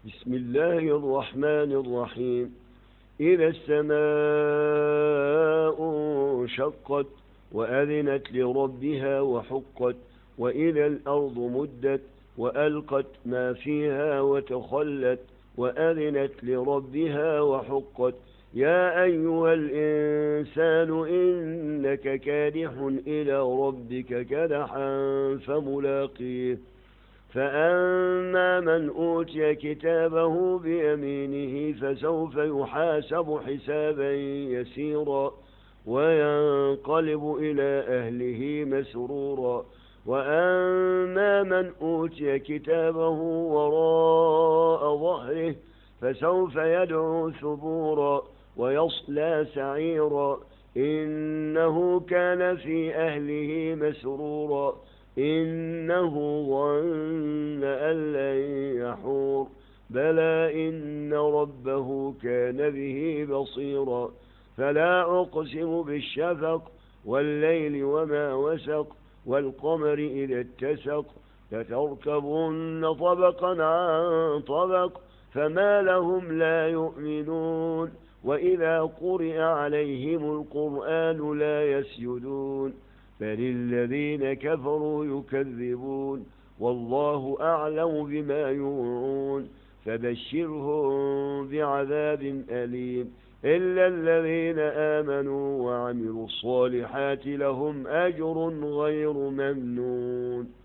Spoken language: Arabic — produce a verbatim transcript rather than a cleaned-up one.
بسم الله الرحمن الرحيم. إذا السماء انشقت وأذنت لربها وحقت، وإذا الأرض مدت وألقت ما فيها وتخلت وأذنت لربها وحقت. يا أيها الإنسان إنك كادح إلى ربك كدحا فملاقيه. فأما من أوتي كتابه بيمينه فسوف يحاسب حسابا يسيرا وينقلب إلى أهله مسرورا. وأما من أوتي كتابه وراء ظهره فسوف يدعو ثبورا ويصلى سعيرا إنه كان في أهله مسرورا إنه ظن أن لن يحور بلى إن ربه كان به بصيرا. فلا أقسم بالشفق والليل وما وسق والقمر إذا اتسق لتركبن طبقا عن طبق فما لهم لا يؤمنون. وإذا قرئ عليهم القرآن لا يسجدون بل الذين كفروا يكذبون والله أعلم بما يوعون. فبشرهم بعذاب أليم إلا الذين آمنوا وعملوا الصالحات لهم أجر غير ممنون.